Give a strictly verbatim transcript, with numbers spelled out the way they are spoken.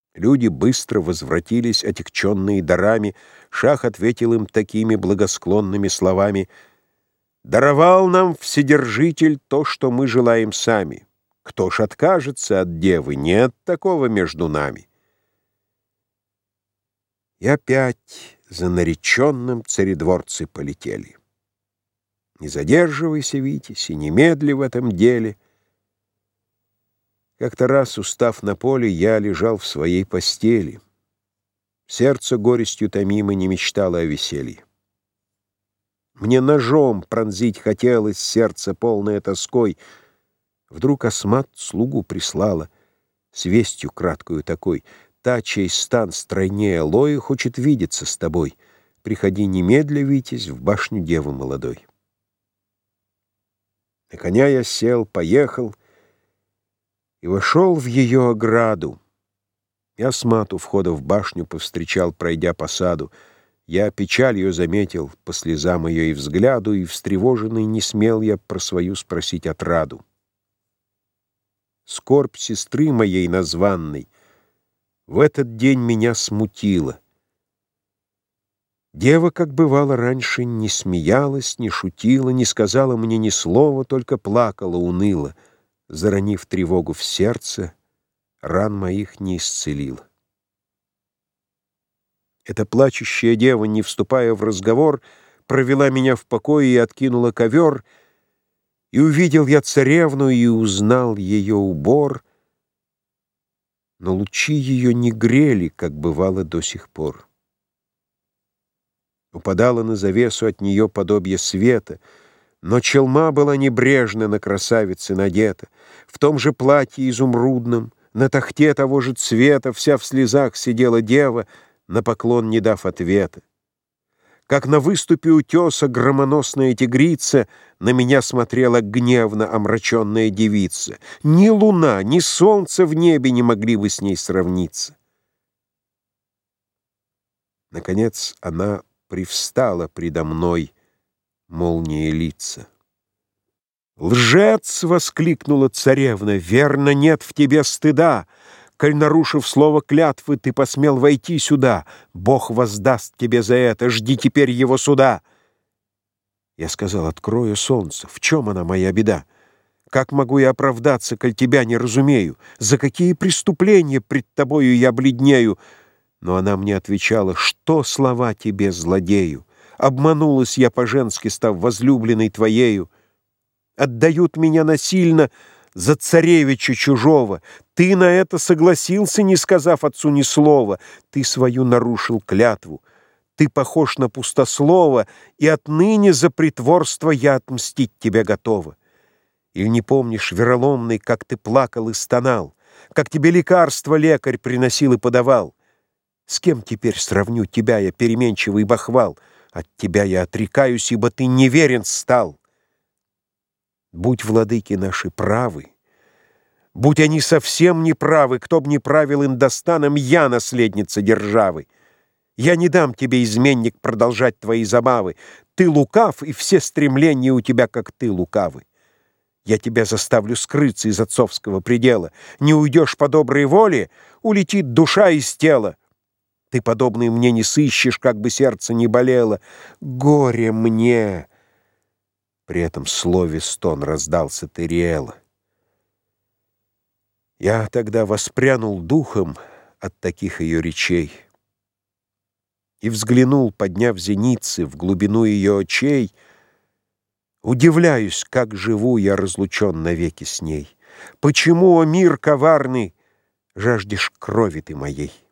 Люди быстро возвратились, отягченные дарами. Шах ответил им такими благосклонными словами: «Даровал нам Вседержитель то, что мы желаем сами. Кто ж откажется от девы? Нет такого между нами». И опять за нареченным царедворцы полетели. Не задерживайся, Витязь, и немедли в этом деле. Как-то раз, устав на поле, я лежал в своей постели. Сердце горестью томимо не мечтало о веселье. Мне ножом пронзить хотелось сердце, полное тоской. Вдруг Асмат слугу прислала с вестью краткую такой: «Та, чей стан стройнее Лои, хочет видеться с тобой. Приходи немедля, Витязь, в башню девы молодой». На коня я сел, поехал и вошел в ее ограду. И Асмат у входа в башню повстречал, пройдя по саду. Я печаль ее заметил по слезам ее и взгляду, и встревоженный не смел я про свою спросить отраду. Скорбь сестры моей названной в этот день меня смутила. Дева, как бывало раньше, не смеялась, не шутила, не сказала мне ни слова, только плакала уныло, заронив тревогу в сердце, ран моих не исцелила. Эта плачущая дева, не вступая в разговор, провела меня в покое и откинула ковер, и увидел я царевну, и узнал ее убор, но лучи ее не грели, как бывало до сих пор. Упадало на завесу от нее подобие света, но челма была небрежно на красавице надета. В том же платье изумрудном, на тахте того же цвета, вся в слезах сидела дева, на поклон не дав ответа. Как на выступе утеса громоносная тигрица на меня смотрела гневно омраченная девица. Ни луна, ни солнце в небе не могли бы с ней сравниться. Наконец она привстала предо мной, молния лица. «Лжец!» — воскликнула царевна. «Верно, нет в тебе стыда! Коль, нарушив слово клятвы, ты посмел войти сюда, Бог воздаст тебе за это, жди теперь его суда!» Я сказал: «Открою солнце, в чем она моя беда? Как могу я оправдаться, коль тебя не разумею? За какие преступления пред тобою я бледнею?» Но она мне отвечала: «Что слова тебе, злодею? Обманулась я по-женски, став возлюбленной твоею. Отдают меня насильно за царевича чужого. Ты на это согласился, не сказав отцу ни слова. Ты свою нарушил клятву. Ты похож на пустослова, и отныне за притворство я отмстить тебя готова. Или не помнишь, вероломный, как ты плакал и стонал, как тебе лекарство лекарь приносил и подавал? С кем теперь сравню тебя я, переменчивый бахвал? От тебя я отрекаюсь, ибо ты неверен стал. Будь владыки наши правы, будь они совсем неправы, кто б не правил Индостаном, я наследница державы. Я не дам тебе, изменник, продолжать твои забавы. Ты лукав, и все стремления у тебя, как ты, лукавы. Я тебя заставлю скрыться из отцовского предела. Не уйдешь по доброй воле, улетит душа из тела. Ты подобный мне не сыщешь, как бы сердце не болело. Горе мне!» При этом слове стон раздался Териэла. Я тогда воспрянул духом от таких ее речей и взглянул, подняв зеницы в глубину ее очей. Удивляюсь, как живу я разлучен навеки с ней. Почему, о мир коварный, жаждешь крови ты моей?